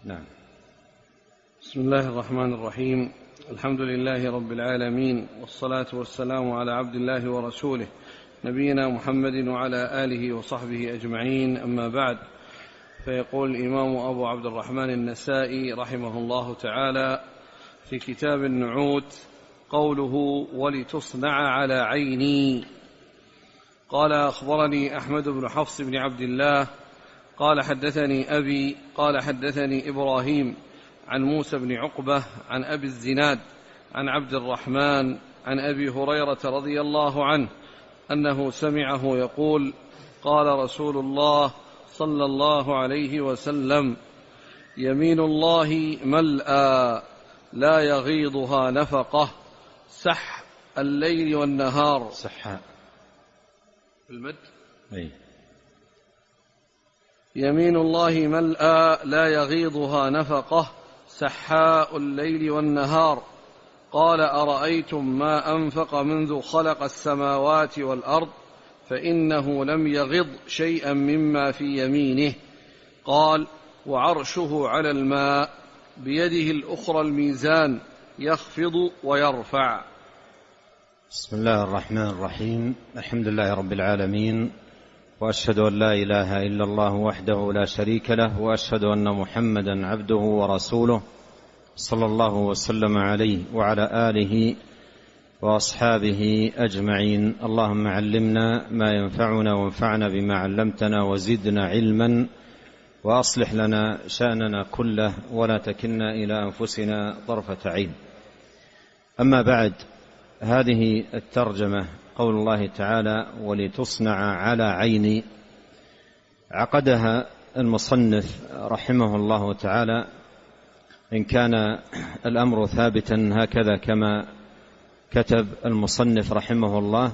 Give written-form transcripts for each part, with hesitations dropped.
نعم. بسم الله الرحمن الرحيم. الحمد لله رب العالمين، والصلاة والسلام على عبد الله ورسوله نبينا محمد وعلى آله وصحبه أجمعين، أما بعد. فيقول الإمام أبو عبد الرحمن النسائي رحمه الله تعالى في كتاب النعوت قوله ولتصنع على عيني. قال أخبرني أحمد بن حفص بن عبد الله قال حدثني أبي قال حدثني إبراهيم عن موسى بن عقبة عن أبي الزناد عن عبد الرحمن عن أبي هريرة رضي الله عنه أنه سمعه يقول قال رسول الله صلى الله عليه وسلم: يمين الله ملأى لا يغيضها نفقة سح الليل والنهار. صحاء المد. أي. يمين الله ملأى لا يغيضها نفقة سحاء الليل والنهار. قال: أرأيتم ما أنفق منذ خلق السماوات والأرض فإنه لم يغض شيئا مما في يمينه. قال: وعرشه على الماء بيده الأخرى الميزان يخفض ويرفع. بسم الله الرحمن الرحيم. الحمد لله رب العالمين، وأشهد أن لا إله إلا الله وحده لا شريك له، وأشهد أن محمدا عبده ورسوله صلى الله وسلم عليه وعلى آله وأصحابه أجمعين. اللهم علمنا ما ينفعنا وانفعنا بما علمتنا وزدنا علما، وأصلح لنا شأننا كله ولا تكلنا إلى أنفسنا طرفة عين. أما بعد، هذه الترجمة قول الله تعالى ولتصنع على عيني عقدها المصنف رحمه الله تعالى، إن كان الأمر ثابتا هكذا كما كتب المصنف رحمه الله،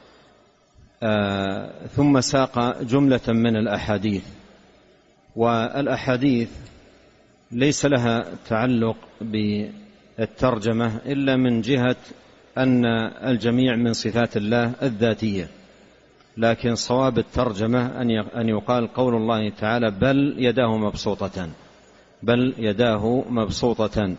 ثم ساق جملة من الأحاديث، والأحاديث ليس لها تعلق بالترجمة إلا من جهة أن الجميع من صفات الله الذاتية، لكن صواب الترجمة أن يقال قول الله تعالى بل يداه مبسوطتان، بل يداه مبسوطتان.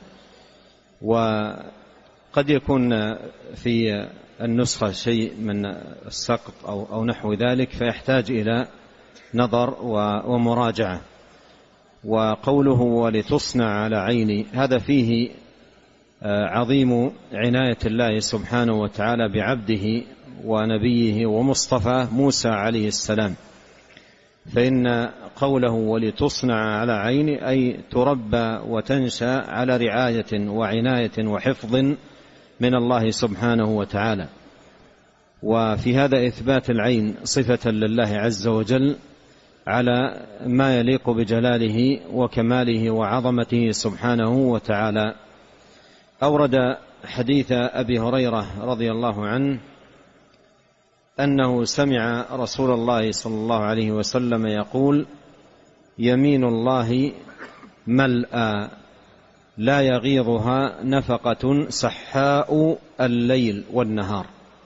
وقد يكون في النسخة شيء من السقط أو نحو ذلك، فيحتاج إلى نظر ومراجعة. وقوله ولتصنع على عيني هذا فيه عظيم عناية الله سبحانه وتعالى بعبده ونبيه ومصطفى موسى عليه السلام، فإن قوله ولتصنع على عيني أي تربى وتنشأ على رعاية وعناية وحفظ من الله سبحانه وتعالى. وفي هذا إثبات العين صفة لله عز وجل على ما يليق بجلاله وكماله وعظمته سبحانه وتعالى. أورد حديث أبي هريرة رضي الله عنه أنه سمع رسول الله صلى الله عليه وسلم يقول: يمين الله ملأى لا يغيضها نفقة سحاء الليل والنهار.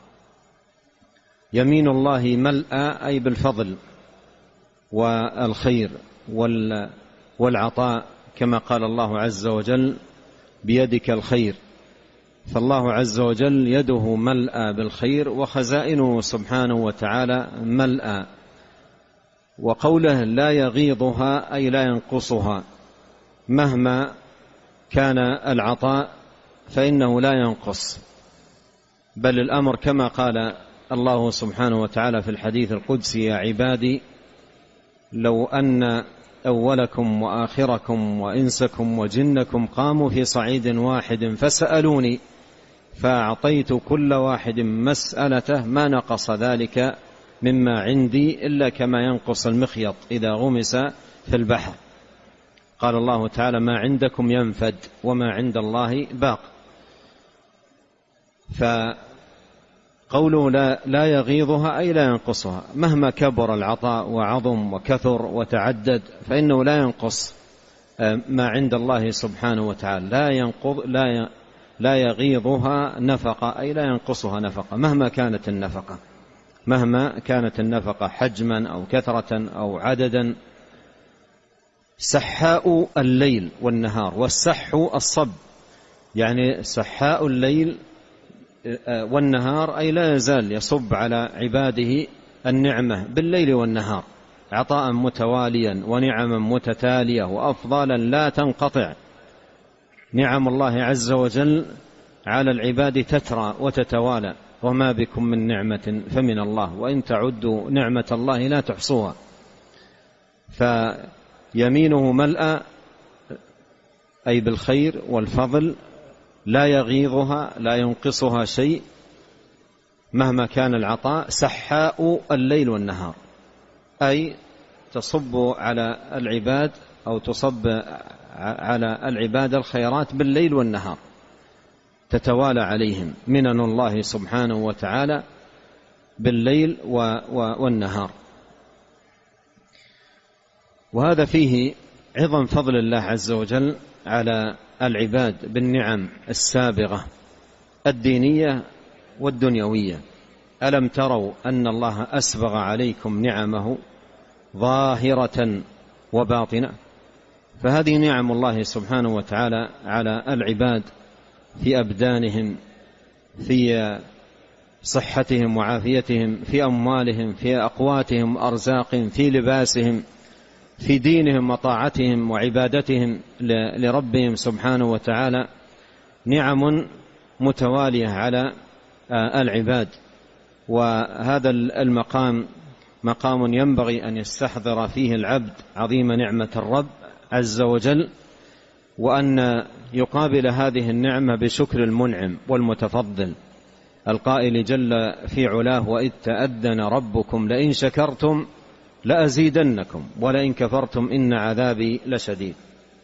يمين الله ملأى أي بالفضل والخير والعطاء، كما قال الله عز وجل: بيدك الخير. فالله عز وجل يده ملأى بالخير، وخزائنه سبحانه وتعالى ملأى. وقوله لا يغيضها أي لا ينقصها، مهما كان العطاء فإنه لا ينقص، بل الأمر كما قال الله سبحانه وتعالى في الحديث القدسي: يا عبادي لو أن أولكم وآخركم وإنسكم وجنكم قاموا في صعيد واحد فسألوني فأعطيت كل واحد مسألته ما نقص ذلك مما عندي إلا كما ينقص المخيط إذا غمس في البحر. قال الله تعالى: ما عندكم ينفد وما عند الله باق. فقوله لا يغيضها أي لا ينقصها، مهما كبر العطاء وعظم وكثر وتعدد فإنه لا ينقص ما عند الله سبحانه وتعالى. لا يغيضها نفقة أي لا ينقصها نفقة، مهما كانت النفقة، مهما كانت النفقة حجما أو كثرة أو عددا. سحاء الليل والنهار، والسح الصب، يعني سحاء الليل والنهار أي لا يزال يصب على عباده النعمة بالليل والنهار عطاء متواليا ونعما متتالية وأفضالا لا تنقطع. نعم الله عز وجل على العباد تترى وتتوالى، وما بكم من نعمة فمن الله، وإن تعدوا نعمة الله لا تحصوها. فيمينه ملأى أي بالخير والفضل، لا يغيضها لا ينقصها شيء مهما كان العطاء. سحاء الليل والنهار أي تصب على العباد أو تصب على العباد الخيرات بالليل والنهار، تتوالى عليهم منن الله سبحانه وتعالى بالليل والنهار. وهذا فيه عظم فضل الله عز وجل على العباد بالنعم السابغة الدينية والدنيوية. ألم تروا أن الله أسبغ عليكم نعمه ظاهرة وباطنة؟ فهذه نعم الله سبحانه وتعالى على العباد في أبدانهم، في صحتهم وعافيتهم، في أموالهم، في أقواتهم أرزاقهم، في لباسهم، في دينهم وطاعتهم وعبادتهم لربهم سبحانه وتعالى. نعم متوالية على العباد. وهذا المقام مقام ينبغي أن يستحضر فيه العبد عظيم نعمة الرب عز وجل، وأن يقابل هذه النعمة بشكر المنعم والمتفضل القائل جل في علاه: وإذ تأذن ربكم لئن شكرتم لأزيدنكم ولئن كفرتم إن عذابي لشديد.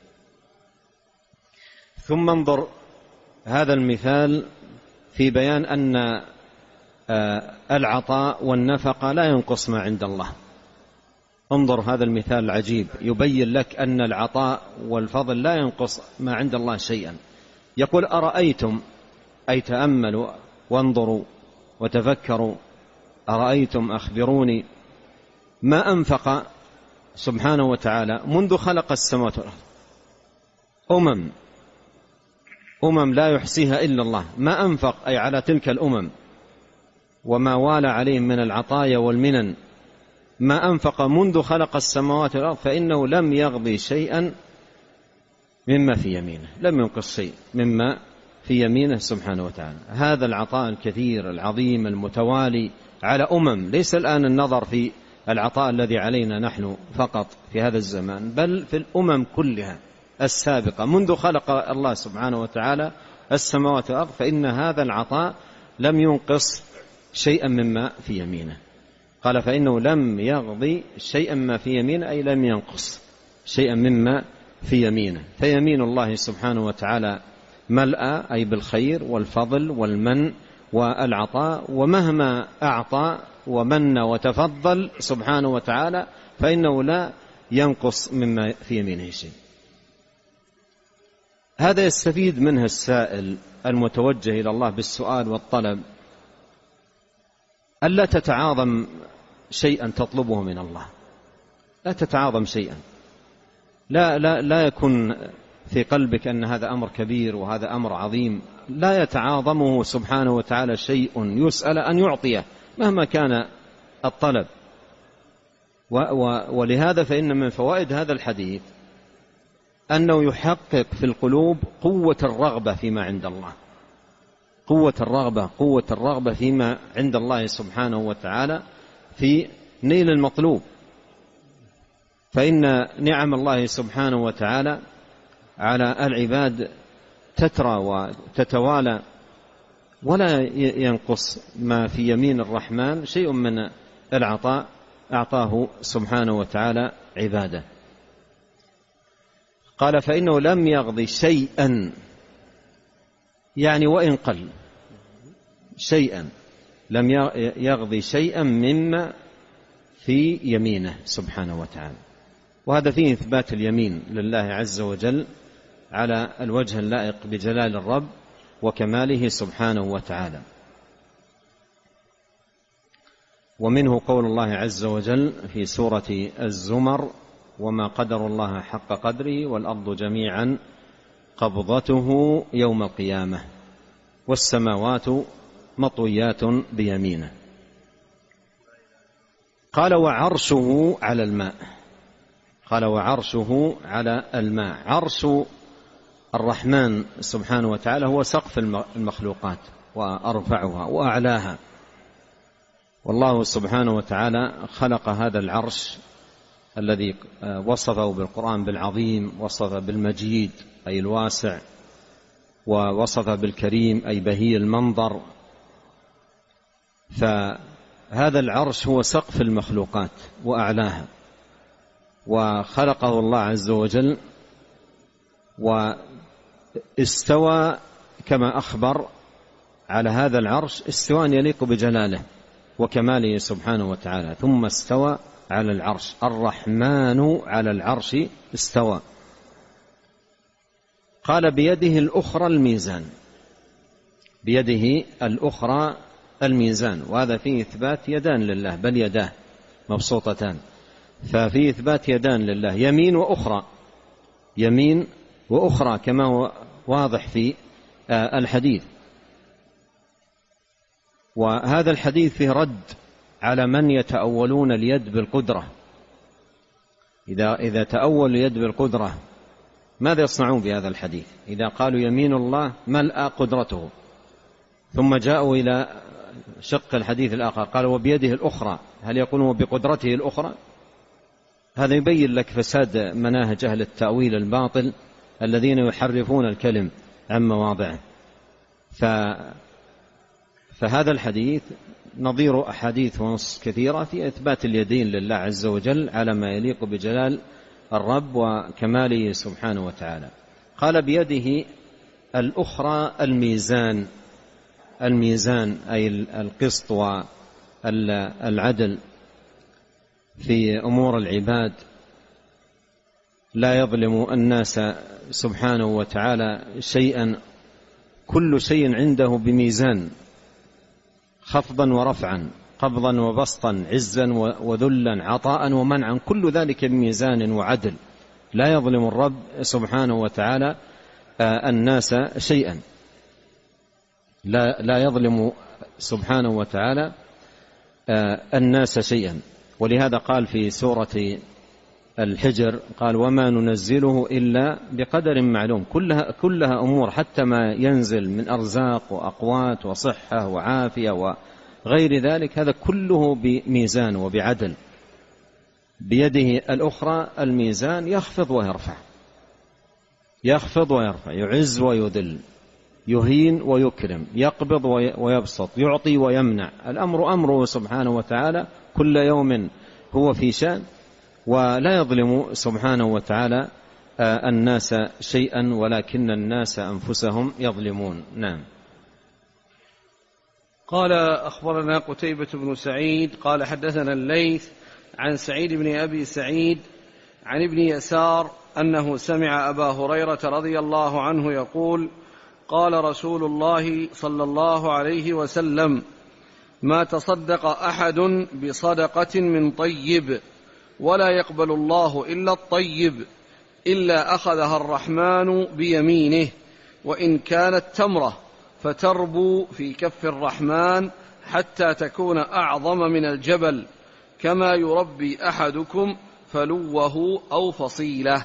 ثم انظر هذا المثال في بيان أن العطاء والنفقة لا ينقص ما عند الله. انظر هذا المثال العجيب يبين لك أن العطاء والفضل لا ينقص ما عند الله شيئا. يقول: أرأيتم، أي تأملوا وانظروا وتفكروا، أرأيتم أخبروني ما أنفق سبحانه وتعالى منذ خلق السماوات والأرض. أمم لا يحصيها إلا الله، ما أنفق أي على تلك الأمم وما والى عليهم من العطايا والمنن، ما أنفق منذ خلق السماوات والأرض، فإنه لم يغضي شيئا مما في يمينه، لم ينقص شيء مما في يمينه سبحانه وتعالى. هذا العطاء الكثير العظيم المتوالي على ليس الآن النظر في العطاء الذي علينا نحن فقط في هذا الزمان، بل في الأمم كلها السابقة منذ خلق الله سبحانه وتعالى السماوات والأرض، فإن هذا العطاء لم ينقص شيئا مما في يمينه. قال: فإنه لم يغضي شيئا ما في يمينه، أي لم ينقص شيئا مما في يمينه. فيمين الله سبحانه وتعالى ملأى أي بالخير والفضل والمن والعطاء، ومهما أعطى ومن وتفضل سبحانه وتعالى فإنه لا ينقص مما في يمينه شيء. هذا يستفيد منه السائل المتوجه إلى الله بالسؤال والطلب ألا تتعاظم شيئا تطلبه من الله، لا تتعاظم شيئا، لا يكون في قلبك أن هذا أمر كبير وهذا أمر عظيم، لا يتعاظمه سبحانه وتعالى شيء يسأل أن يعطيه مهما كان الطلب. ولهذا فإن من فوائد هذا الحديث أنه يحقق في القلوب قوة الرغبة فيما عند الله، قوة الرغبة فيما عند الله سبحانه وتعالى في نيل المطلوب. فإن نعم الله سبحانه وتعالى على العباد تترى وتتوالى، ولا ينقص ما في يمين الرحمن شيء من العطاء أعطاه سبحانه وتعالى عباده. قال: فإنه لم يغضي شيئا، يعني وإن قل شيئا، لم يغضي شيئا مما في يمينه سبحانه وتعالى. وهذا فيه إثبات اليمين لله عز وجل على الوجه اللائق بجلال الرب وكماله سبحانه وتعالى. ومنه قول الله عز وجل في سورة الزمر: وما قدر الله حق قدره والأرض جميعا قبضته يوم القيامة والسماوات مطويات بيمينه. قال وعرشه على الماء. قال وعرشه على الماء. عرش الرحمن سبحانه وتعالى هو سقف المخلوقات وأرفعها وأعلاها، والله سبحانه وتعالى خلق هذا العرش الذي وصفه بالقرآن بالعظيم، وصف بالمجيد أي الواسع، ووصف بالكريم أي بهي المنظر. فهذا العرش هو سقف المخلوقات وأعلاها، وخلقه الله عز وجل واستوى كما أخبر على هذا العرش استواء يليق بجلاله وكماله سبحانه وتعالى. ثم استوى على العرش. الرحمن على العرش استوى. قال بيده الأخرى الميزان. بيده الأخرى الميزان، وهذا فيه إثبات يدان لله، بل يداه مبسوطتان، ففيه إثبات يدان لله، يمين وأخرى، يمين وأخرى كما هو واضح في الحديث. وهذا الحديث فيه رد على من يتأولون اليد بالقدرة. إذا تأول اليد بالقدرة ماذا يصنعون بهذا الحديث؟ إذا قالوا يمين الله ملأ قدرته، ثم جاءوا إلى شق الحديث الآخر قالوا وبيده الأخرى، هل يقولون بقدرته الأخرى؟ هذا يبين لك فساد مناهج أهل التأويل الباطل الذين يحرفون الكلم عن مواضعه. فهذا الحديث نظير أحاديث ونص كثيرة في إثبات اليدين لله عز وجل على ما يليق بجلال الرب وكماله سبحانه وتعالى. قال بيده الأخرى الميزان. الميزان أي القسط والعدل في أمور العباد، لا يظلم الناس سبحانه وتعالى شيئا، كل شيء عنده بميزان، خفضا ورفعا، قبضا وبسطا، عزا وذلا، عطاء ومنعا، كل ذلك بميزان وعدل. لا يظلم الرب سبحانه وتعالى الناس شيئا، لا يظلم سبحانه وتعالى الناس شيئا. ولهذا قال في سورة الحجر قال وما ننزله إلا بقدر معلوم. كلها أمور، حتى ما ينزل من أرزاق وأقوات وصحة وعافية وغير ذلك، هذا كله بميزان وبعدل. بيده الأخرى الميزان، يخفض ويرفع، يخفض ويرفع، يعز ويذل، يهين ويكرم، يقبض ويبسط، يعطي ويمنع. الأمر أمره سبحانه وتعالى، كل يوم هو في شأن، ولا يظلم سبحانه وتعالى الناس شيئا، ولكن الناس أنفسهم يظلمون. نعم. قال أخبرنا قتيبة بن سعيد قال حدثنا الليث عن سعيد بن أبي سعيد عن ابن يسار أنه سمع أبا هريرة رضي الله عنه يقول قال رسول الله صلى الله عليه وسلم ما تصدق أحد بصدقة من طيب ولا يقبل الله إلا الطيب إلا أخذها الرحمن بيمينه، وإن كانت تمرة فتربو في كف الرحمن حتى تكون أعظم من الجبل، كما يربي أحدكم فلوه أو فصيله.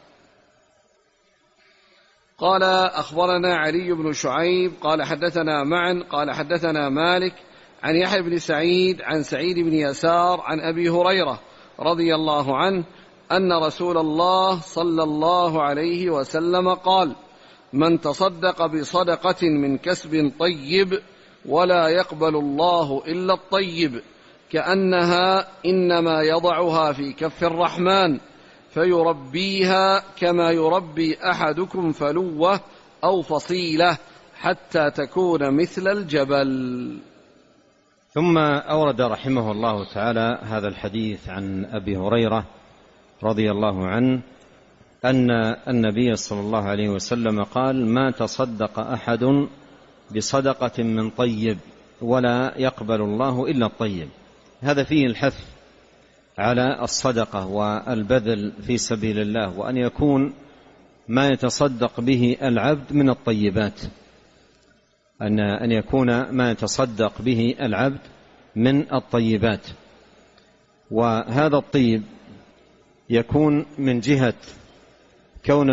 قال أخبرنا علي بن شعيب قال حدثنا معا قال حدثنا مالك عن يحيى بن سعيد عن سعيد بن يسار عن أبي هريرة رضي الله عنه أن رسول الله صلى الله عليه وسلم قال من تصدق بصدقة من كسب طيب ولا يقبل الله إلا الطيب كأنها إنما يضعها في كف الرحمن فيربيها كما يربي أحدكم فلوه أو فصيله حتى تكون مثل الجبل. ثم أورد رحمه الله تعالى هذا الحديث عن أبي هريرة رضي الله عنه أن النبي صلى الله عليه وسلم قال ما تصدق أحد بصدقة من طيب ولا يقبل الله إلا الطيب. هذا فيه الحث على الصدقة والبذل في سبيل الله، وأن يكون ما يتصدق به العبد من الطيبات، أن يكون ما يتصدق به العبد من الطيبات. وهذا الطيب يكون من جهة كون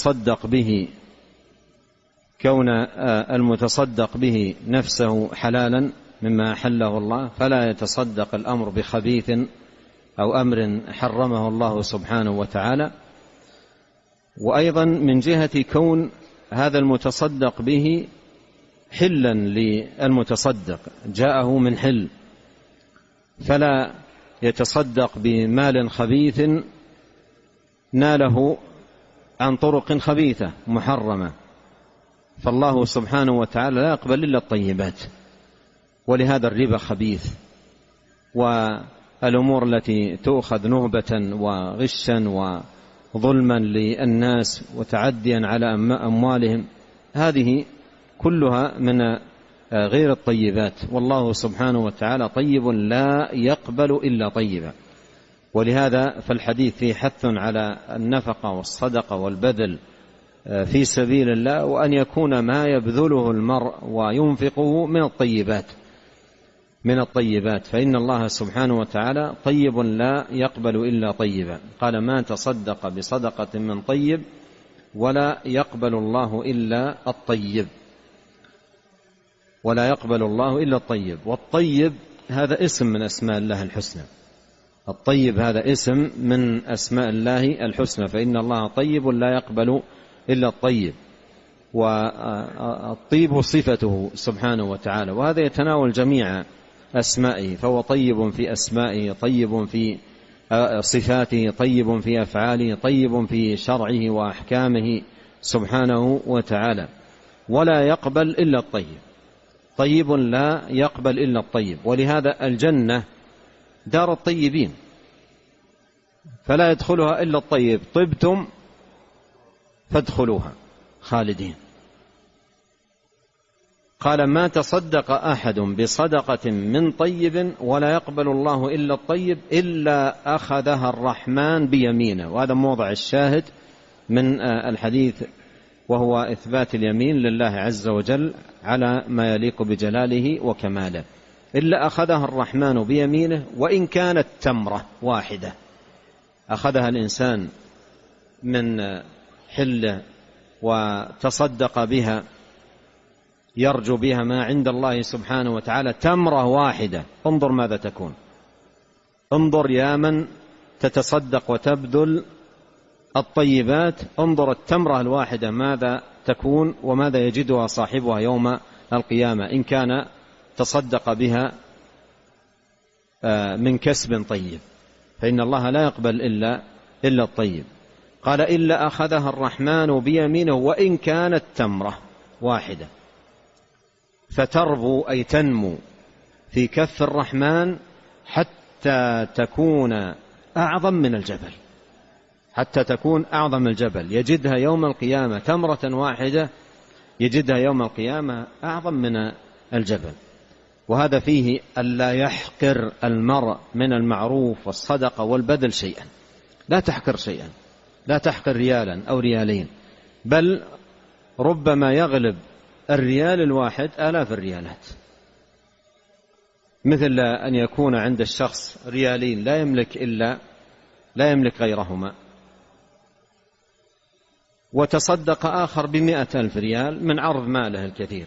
المتصدق به نفسه حلالا مما أحله الله، فلا يتصدق الأمر بخبيث أو أمر حرمه الله سبحانه وتعالى. وأيضا من جهة كون هذا المتصدق به حلا للمتصدق، جاءه من حل، فلا يتصدق بمال خبيث ناله عن طرق خبيثة محرمة، فالله سبحانه وتعالى لا يقبل إلا الطيبات. ولهذا الربا خبيث، والأمور التي تؤخذ نهبة وغشا وظلما للناس وتعديا على أموالهم، هذه كلها من غير الطيبات، والله سبحانه وتعالى طيب لا يقبل إلا طيبا. ولهذا فالحديث فيه حث على النفقة والصدقة والبذل في سبيل الله، وأن يكون ما يبذله المرء وينفقه من الطيبات، فإن الله سبحانه وتعالى طيب لا يقبل إلا طيبا. قال: ما تصدق بصدقة من طيب ولا يقبل الله إلا الطيب، ولا يقبل الله إلا الطيب. والطيب هذا اسم من أسماء الله الحسنى، الطيب هذا اسم من أسماء الله الحسنى، فإن الله طيب لا يقبل إلا الطيب، والطيب صفته سبحانه وتعالى، وهذا يتناول جميع أسمائه، فهو طيب في أسمائه، طيب في صفاته، طيب في أفعاله، طيب في شرعه وأحكامه سبحانه وتعالى. ولا يقبل إلا الطيب، طيب لا يقبل إلا الطيب. ولهذا الجنة دار الطيبين، فلا يدخلها إلا الطيب، طبتم فادخلوها خالدين. قال: ما تصدق أحد بصدقة من طيب ولا يقبل الله إلا الطيب إلا أخذها الرحمن بيمينه. وهذا موضع الشاهد من الحديث، وهو إثبات اليمين لله عز وجل على ما يليق بجلاله وكماله. إلا أخذها الرحمن بيمينه وإن كانت تمرة واحدة، أخذها الإنسان من حله وتصدق بها يرجو بها ما عند الله سبحانه وتعالى، تمرة واحدة، انظر ماذا تكون. انظر يا من تتصدق وتبذل الطيبات، انظر التمرة الواحدة ماذا تكون وماذا يجدها صاحبها يوم القيامة إن كان تصدق بها من كسب طيب، فإن الله لا يقبل إلا الطيب. قال: إلا أخذها الرحمن بيمينه وإن كانت تمرة واحدة، فتربو أي تنمو في كف الرحمن حتى تكون أعظم من الجبل، حتى تكون أعظم الجبل، يجدها يوم القيامة تمرة واحدة، يجدها يوم القيامة أعظم من الجبل. وهذا فيه ألا يحقر المرء من المعروف والصدقة والبذل شيئا، لا تحقر شيئا، لا تحقر ريالا أو ريالين، بل ربما يغلب الريال الواحد آلاف الريالات، مثل أن يكون عند الشخص ريالين لا يملك غيرهما، وتصدق آخر ب100,000 ريال من عرض ماله الكثير،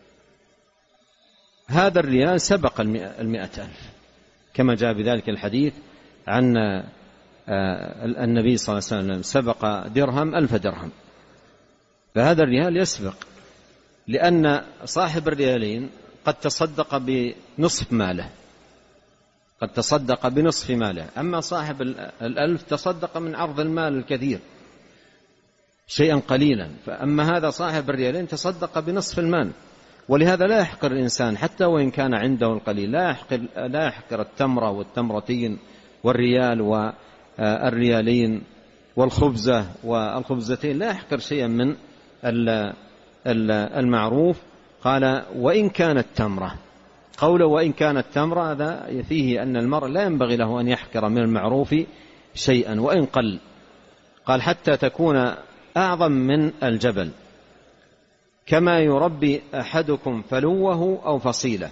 هذا الريال سبق 100,000، كما جاء بذلك الحديث عن النبي صلى الله عليه وسلم: سبق درهم 1000 درهم. فهذا الريال يسبق، لأن صاحب الريالين قد تصدق بنصف ماله، قد تصدق بنصف ماله، أما صاحب 1000 تصدق من عرض المال الكثير شيئا قليلا، فأما هذا صاحب الريالين تصدق بنصف المال. ولهذا لا يحقر الإنسان حتى وإن كان عنده القليل، لا يحقر التمرة والتمرتين والريال والريالين والخبزة والخبزتين، لا يحقر شيئا من المعروف. قال: وإن كانت تمرة، قوله وإن كانت تمرة هذا فيه أن المرء لا ينبغي له أن يحقر من المعروف شيئا وإن قل. قال حتى تكون أعظم من الجبل، كما يربي أحدكم فلوه أو فصيلة.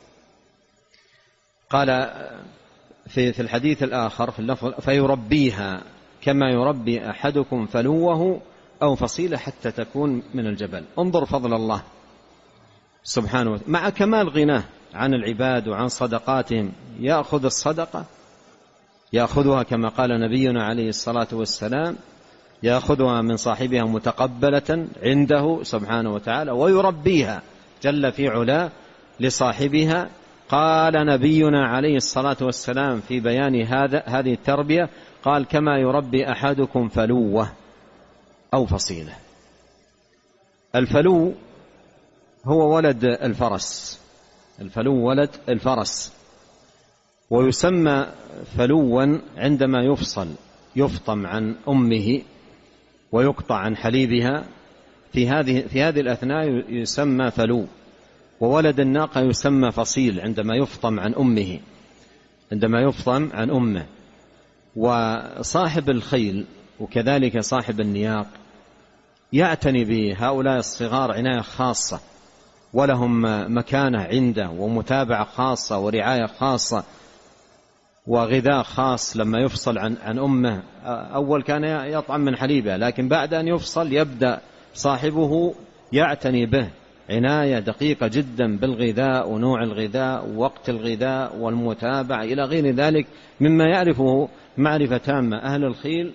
قال في الحديث الآخر في اللفظ فيربيها كما يربي أحدكم فلوه أو فصيلة حتى تكون من الجبل. انظر فضل الله سبحانه وتعالى مع كمال غناه عن العباد وعن صدقاتهم، يأخذ الصدقة يأخذها كما قال نبينا عليه الصلاة والسلام، يأخذها من صاحبها متقبلة عنده سبحانه وتعالى ويربيها جل في علاه لصاحبها. قال نبينا عليه الصلاة والسلام في بيان هذه التربية قال كما يربي أحدكم فلوه أو فصيلة. الفلو هو ولد الفرس، الفلو ولد الفرس، ويسمى فلوا عندما يفطم عن أمه ويقطع عن حليبها، في هذه الأثناء يسمى فلو. وولد الناقة يسمى فصيل عندما يفطم عن أمه، عندما يفطم عن أمه. وصاحب الخيل وكذلك صاحب النياق يعتني بهؤلاء الصغار عناية خاصة، ولهم مكانة عنده ومتابعة خاصة ورعاية خاصة وغذاء خاص. لما يفصل عن أمه أول كان يطعم من حليبه، لكن بعد أن يفصل يبدأ صاحبه يعتني به عناية دقيقة جدا بالغذاء ونوع الغذاء ووقت الغذاء والمتابعة إلى غير ذلك مما يعرفه معرفة تامة أهل الخيل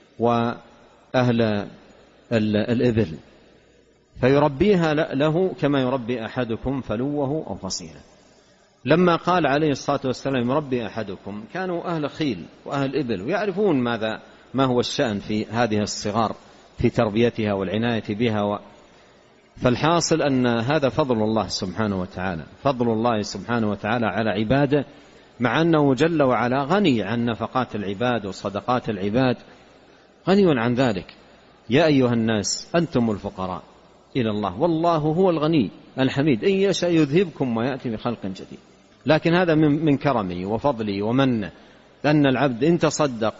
وأهل الإبل. فيربيها له كما يربي أحدكم فلوه أو فصيله. لما قال عليه الصلاة والسلام يربي أحدكم كانوا أهل خيل وأهل إبل ويعرفون ما هو الشأن في هذه الصغار في تربيتها والعناية بها. فالحاصل أن هذا فضل الله سبحانه وتعالى، فضل الله سبحانه وتعالى على عباده، مع أنه جل وعلا غني عن نفقات العباد وصدقات العباد، غني عن ذلك. يا أيها الناس أنتم الفقراء إلى الله والله هو الغني الحميد، إن يشاء يذهبكم ويأتي بخلق جديد. لكن هذا من كرمه وفضله ومنه، لأن العبد إن تصدق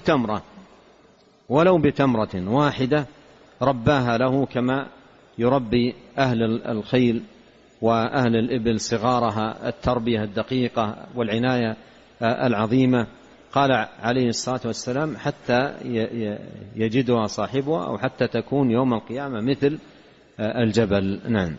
ولو بتمرة واحدة رباها له كما يربي أهل الخيل وأهل الإبل صغارها التربية الدقيقة والعناية العظيمة. قال عليه الصلاة والسلام حتى يجدها صاحبها أو حتى تكون يوم القيامة مثل الجبل. نعم.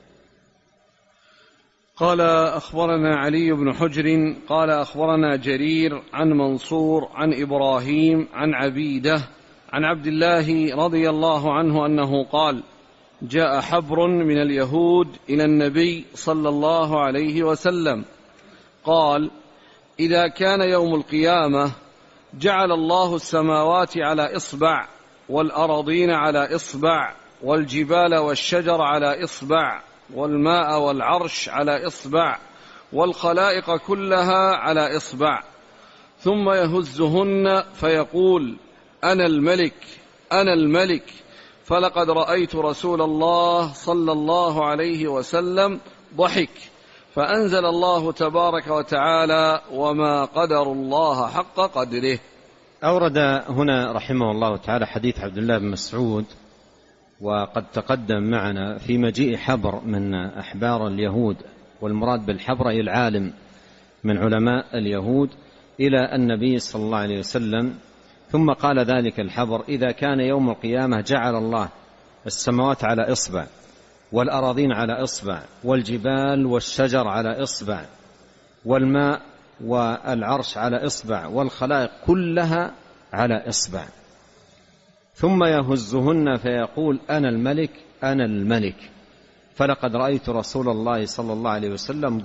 قال أخبرنا علي بن حجر قال أخبرنا جرير عن منصور عن إبراهيم عن عبيدة عن عبد الله رضي الله عنه أنه قال جاء حبر من اليهود إلى النبي صلى الله عليه وسلم قال إذا كان يوم القيامة جعل الله السماوات على إصبع والأراضين على إصبع والجبال والشجر على إصبع والماء والعرش على إصبع والخلائق كلها على إصبع، ثم يهزهن فيقول أنا الملك أنا الملك، فلقد رأيت رسول الله صلى الله عليه وسلم ضحك، فأنزل الله تبارك وتعالى وما قدر الله حق قدره. أورد هنا رحمه الله تعالى حديث عبد الله بن مسعود، وقد تقدم معنا في مجيء حبر من أحبار اليهود، والمراد بالحبر أي العالم من علماء اليهود إلى النبي صلى الله عليه وسلم. ثم قال ذلك الحبر إذا كان يوم القيامة جعل الله السماوات على إصبع والأراضين على إصبع والجبال والشجر على إصبع والماء والعرش على إصبع والخلائق كلها على إصبع، ثم يهزهن فيقول أنا الملك أنا الملك، فلقد رأيت رسول الله صلى الله عليه وسلم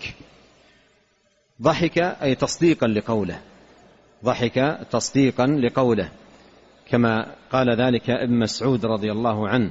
ضحك أي تصديقا لقوله، ضحك تصديقا لقوله كما قال ذلك ابن مسعود رضي الله عنه.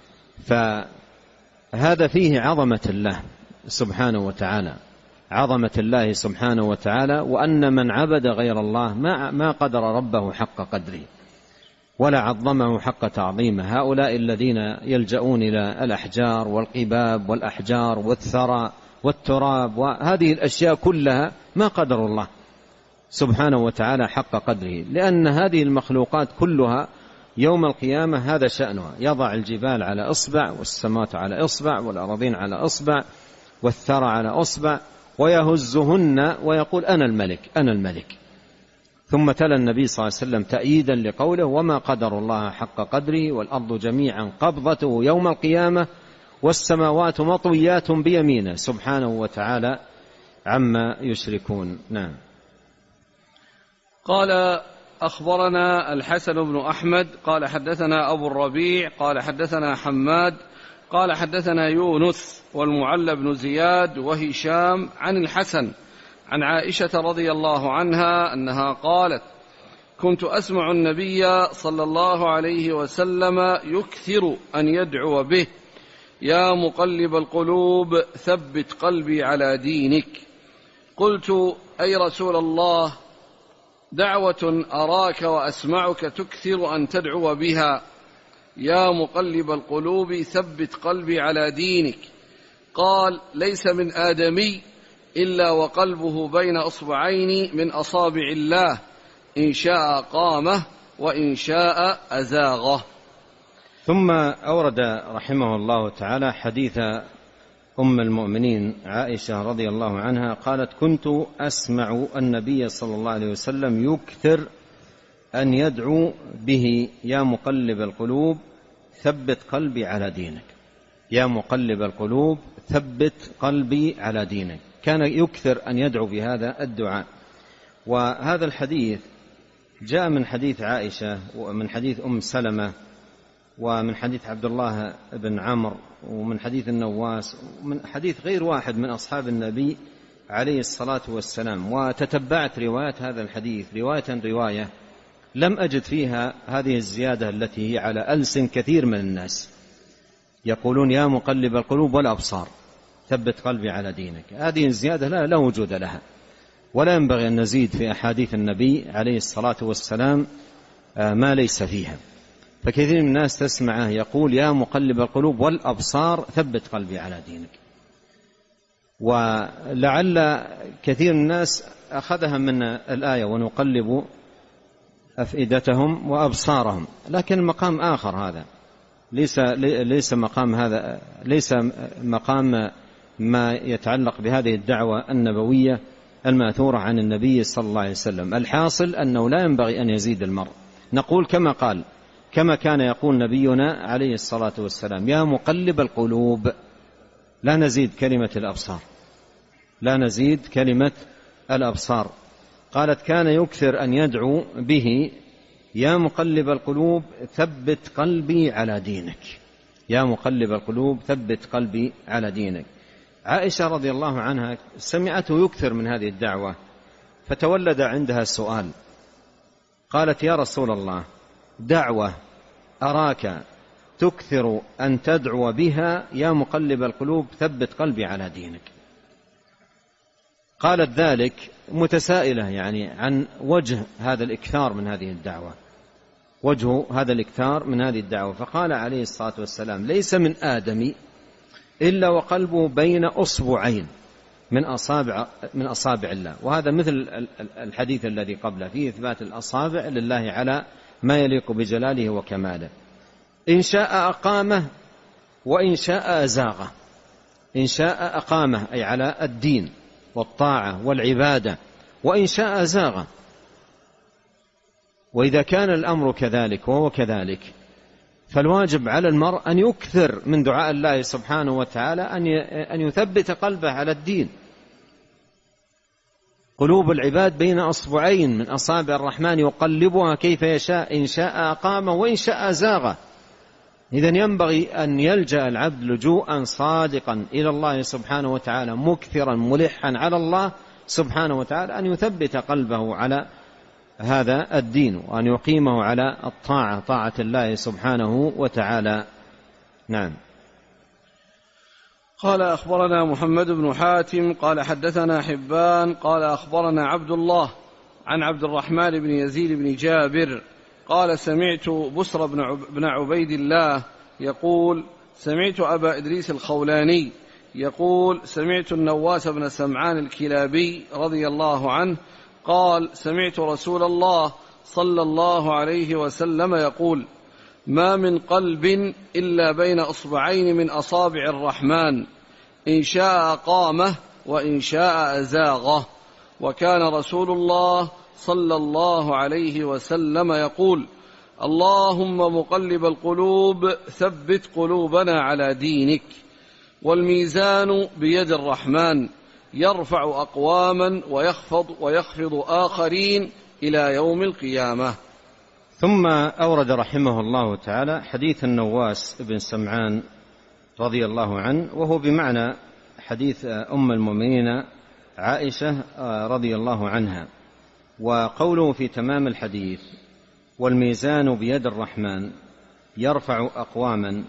فهذا فيه عظمة الله سبحانه وتعالى، عظمة الله سبحانه وتعالى، وأن من عبد غير الله ما قدر ربه حق قدره ولا عظمه حق تعظيمه. هؤلاء الذين يلجؤون إلى الأحجار والقباب والأحجار والثرى والتراب وهذه الأشياء كلها ما قدر الله سبحانه وتعالى حق قدره، لأن هذه المخلوقات كلها يوم القيامة هذا شأنها، يضع الجبال على إصبع والسماوات على إصبع والأراضين على إصبع والثرى على إصبع ويهزهن ويقول أنا الملك أنا الملك. ثم تلا النبي صلى الله عليه وسلم تأييدا لقوله وما قدر الله حق قدره والأرض جميعا قبضته يوم القيامة والسماوات مطويات بيمينه سبحانه وتعالى عما يشركون. نعم. قال أخبرنا الحسن بن أحمد قال حدثنا أبو الربيع قال حدثنا حماد قال حدثنا يونس والمعلى بن زياد وهشام عن الحسن عن عائشة رضي الله عنها أنها قالت كنت أسمع النبي صلى الله عليه وسلم يكثر أن يدعو به يا مقلب القلوب ثبت قلبي على دينك. قلت أي رسول الله دعوة أراك وأسمعك تكثر أن تدعو بها يا مقلب القلوب ثبت قلبي على دينك. قال ليس من آدمي إلا وقلبه بين أصبعين من أصابع الله إن شاء قامه وإن شاء أزاغه. ثم أورد رحمه الله تعالى حديث أم المؤمنين عائشة رضي الله عنها قالت كنت أسمع النبي صلى الله عليه وسلم يكثر أن يدعو به يا مقلب القلوب ثبت قلبي على دينك يا مقلب القلوب ثبت قلبي على دينك. كان يكثر أن يدعو بهذا الدعاء. وهذا الحديث جاء من حديث عائشة ومن حديث أم سلمة ومن حديث عبد الله بن عمرو ومن حديث النواس ومن حديث غير واحد من أصحاب النبي عليه الصلاة والسلام. وتتبعت رواية هذا الحديث رواية لم أجد فيها هذه الزيادة التي هي على ألسن كثير من الناس يقولون يا مقلب القلوب والأبصار ثبت قلبي على دينك. هذه الزيادة لا وجود لها ولا ينبغي أن نزيد في أحاديث النبي عليه الصلاة والسلام ما ليس فيها. فكثير من الناس تسمعه يقول يا مقلب القلوب والأبصار ثبت قلبي على دينك. ولعل كثير من الناس أخذها من الآية ونقلب أفئدتهم وأبصارهم، لكن المقام آخر هذا ليس مقام هذا ليس مقام ما يتعلق بهذه الدعوة النبوية الماثورة عن النبي صلى الله عليه وسلم. الحاصل أنه لا ينبغي أن يزيد المرء، نقول كما كان يقول نبينا عليه الصلاة والسلام يا مقلب القلوب، لا نزيد كلمة الأبصار. قالت كان يكثر أن يدعو به يا مقلب القلوب ثبت قلبي على دينك يا مقلب القلوب ثبت قلبي على دينك. عائشة رضي الله عنها سمعته يكثر من هذه الدعوة فتولد عندها سؤال، قالت يا رسول الله دعوة أراك تكثر أن تدعو بها يا مقلب القلوب ثبت قلبي على دينك. قالت ذلك متسائلة يعني عن وجه هذا الإكثار من هذه الدعوة، فقال عليه الصلاة والسلام ليس من آدم إلا وقلبه بين أصبعين من أصابع الله. وهذا مثل الحديث الذي قبله فيه إثبات الأصابع لله على ما يليق بجلاله وكماله. إن شاء أقامه وإن شاء أزاغه. إن شاء أقامه أي على الدين والطاعة والعبادة، وإن شاء أزاغه. وإذا كان الأمر كذلك وهو كذلك فالواجب على المرء أن يكثر من دعاء الله سبحانه وتعالى أن يثبت قلبه على الدين. قلوب العباد بين أصبعين من أصابع الرحمن يقلبها كيف يشاء إن شاء أقامه وإن شاء زاغه. إذن ينبغي أن يلجأ العبد لجوءا صادقا إلى الله سبحانه وتعالى مكثرا ملحا على الله سبحانه وتعالى أن يثبت قلبه على هذا الدين وأن يقيمه على الطاعة طاعة الله سبحانه وتعالى. نعم. قال أخبرنا محمد بن حاتم قال حدثنا حبان قال أخبرنا عبد الله عن عبد الرحمن بن يزيد بن جابر قال سمعت بسر بن عبيد الله يقول سمعت أبا إدريس الخولاني يقول: سمعت النواس بن سمعان الكلابي رضي الله عنه قال: سمعت رسول الله صلى الله عليه وسلم يقول: ما من قلب إلا بين أصبعين من أصابع الرحمن، إن شاء قامه وإن شاء أزاغه. وكان رسول الله صلى الله عليه وسلم يقول: اللهم مقلب القلوب ثبت قلوبنا على دينك. والميزان بيد الرحمن، يرفع أقواما ويخفض آخرين إلى يوم القيامة. ثم أورد رحمه الله تعالى حديث النواس بن سمعان رضي الله عنه، وهو بمعنى حديث أم المؤمنين عائشة رضي الله عنها. وقوله في تمام الحديث: والميزان بيد الرحمن يرفع أقواما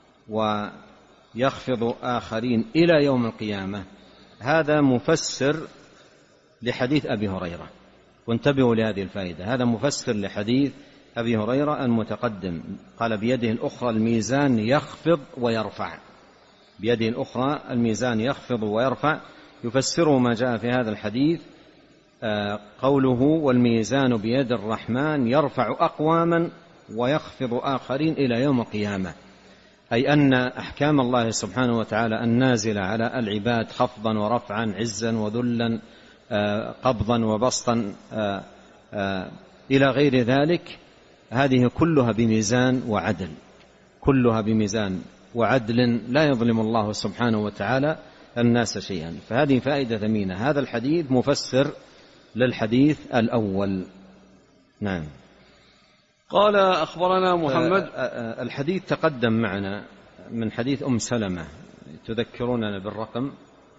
ويخفض آخرين إلى يوم القيامة، هذا مفسر لحديث أبي هريرة. وانتبهوا لهذه الفائدة، هذا مفسر لحديث أبي هريرة المتقدم، قال: بيده الأخرى الميزان يخفض ويرفع. بيده الأخرى الميزان يخفض ويرفع، يفسره ما جاء في هذا الحديث قوله: والميزان بيد الرحمن يرفع أقواما ويخفض آخرين إلى يوم القيامة، أي أن أحكام الله سبحانه وتعالى النازلة على العباد خفضا ورفعا، عزا وذلا، قبضا وبسطا إلى غير ذلك، هذه كلها بميزان وعدل، كلها بميزان وعدل، لا يظلم الله سبحانه وتعالى الناس شيئا. فهذه فائدة ثمينة. هذا الحديث مفسر للحديث الأول. نعم. قال: أخبرنا محمد. الحديث تقدم معنا من حديث أم سلمة، تذكروننا بالرقم؟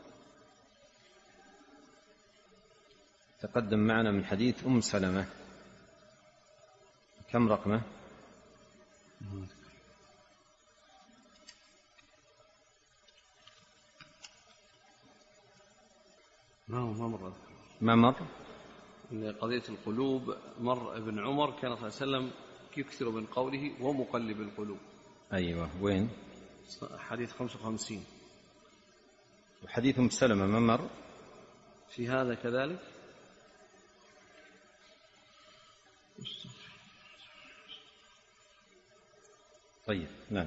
تقدم معنا من حديث أم سلمة، كم رقمه؟ ما مر قضية القلوب. مر ابن عمر كان صلى الله عليه وسلم يكثر من قوله: ومقلب القلوب. أيوة، وين؟ حديث 55. وحديث أم سلمة ما مر في هذا كذلك؟ طيب، نعم.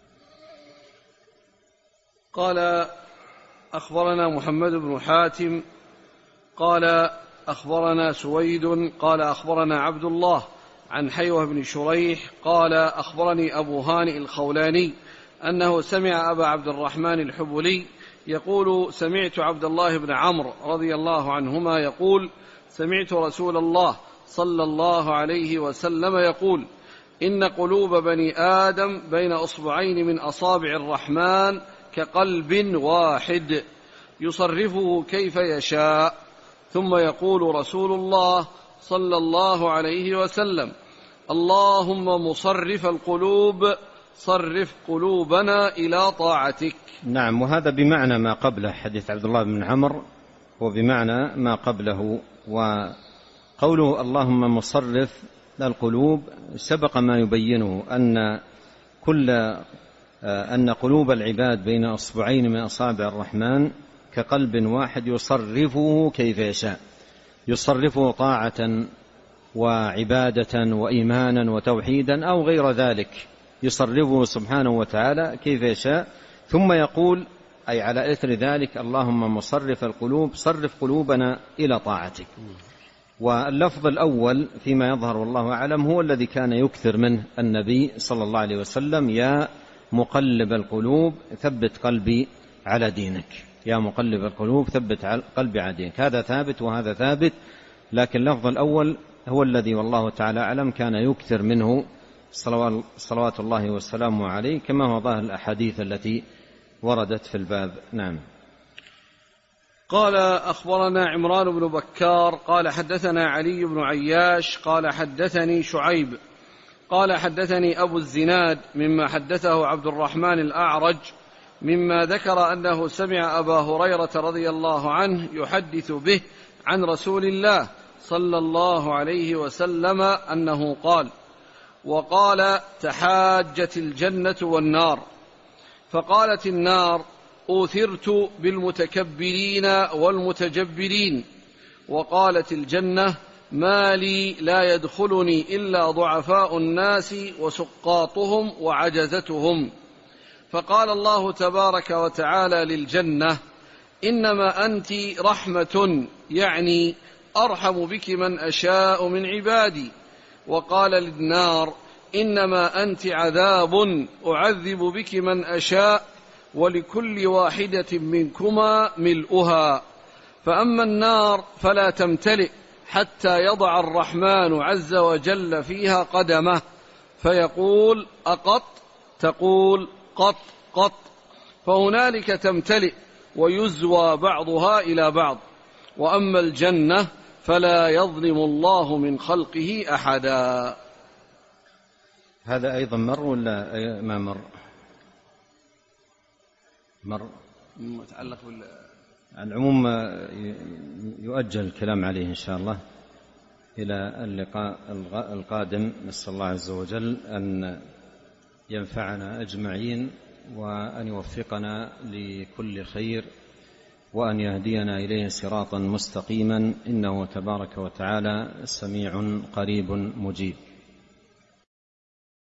قال: أخبرنا محمد بن حاتم قال: أخبرنا سويد قال: أخبرنا عبد الله عن حيوة بن شريح قال: أخبرني أبو هانئ الخولاني أنه سمع أبا عبد الرحمن الحبلي يقول: سمعت عبد الله بن عمرو رضي الله عنهما يقول: سمعت رسول الله صلى الله عليه وسلم يقول: إن قلوب بني آدم بين أصبعين من أصابع الرحمن كقلب واحد يصرفه كيف يشاء. ثم يقول رسول الله صلى الله عليه وسلم: اللهم مصرف القلوب صرف قلوبنا إلى طاعتك. نعم. وهذا بمعنى ما قبله، حديث عبد الله بن عمرو وبمعنى ما قبله. وقوله اللهم مصرف القلوب سبق ما يبينه أن قلوب العباد بين أصبعين من أصابع الرحمن كقلب واحد يصرفه كيف يشاء، يصرفه طاعة وعبادة وإيمانا وتوحيدا أو غير ذلك، يصرفه سبحانه وتعالى كيف يشاء. ثم يقول أي على إثر ذلك: اللهم مصرف القلوب صرف قلوبنا إلى طاعتك. واللفظ الأول فيما يظهر والله أعلم هو الذي كان يكثر منه النبي صلى الله عليه وسلم: يا مقلب القلوب ثبت قلبي على دينك، يا مقلب القلوب ثبت قلبي على دينك. هذا ثابت وهذا ثابت، لكن اللفظ الأول هو الذي والله تعالى أعلم كان يكثر منه صلوات الله والسلام عليه، كما هو ظاهر الأحاديث التي وردت في الباب. نعم. قال: أخبرنا عمران بن بكار قال: حدثنا علي بن عياش قال: حدثني شعيب قال: حدثني أبو الزناد مما حدثه عبد الرحمن الأعرج مما ذكر أنه سمع أبا هريرة رضي الله عنه يحدث به عن رسول الله صلى الله عليه وسلم أنه قال: وقال: تحاجت الجنة والنار، فقالت النار: أوثرت بالمتكبرين والمتجبرين. وقالت الجنة ما لي لا يدخلني إلا ضعفاء الناس وسقاطهم وعجزتهم. فقال الله تبارك وتعالى للجنة إنما أنت رحمة، يعني أرحم بك من أشاء من عبادي. وقال للنار إنما أنت عذاب أعذب بك من أشاء ولكل واحدة منكما ملؤها. فأما النار فلا تمتلئ حتى يضع الرحمن عز وجل فيها قدمه فيقول أقط، تقول قط قط، فهنالك تمتلئ ويزوى بعضها إلى بعض. وأما الجنة فلا يظلم الله من خلقه أحدا. هذا أيضا مر ولا ما مر؟ مر متعلق العموم يؤجل الكلام عليه إن شاء الله إلى اللقاء القادم. نسأل الله عز وجل أن ينفعنا أجمعين وأن يوفقنا لكل خير وأن يهدينا إليه صراطا مستقيما، إنه تبارك وتعالى سميع قريب مجيب.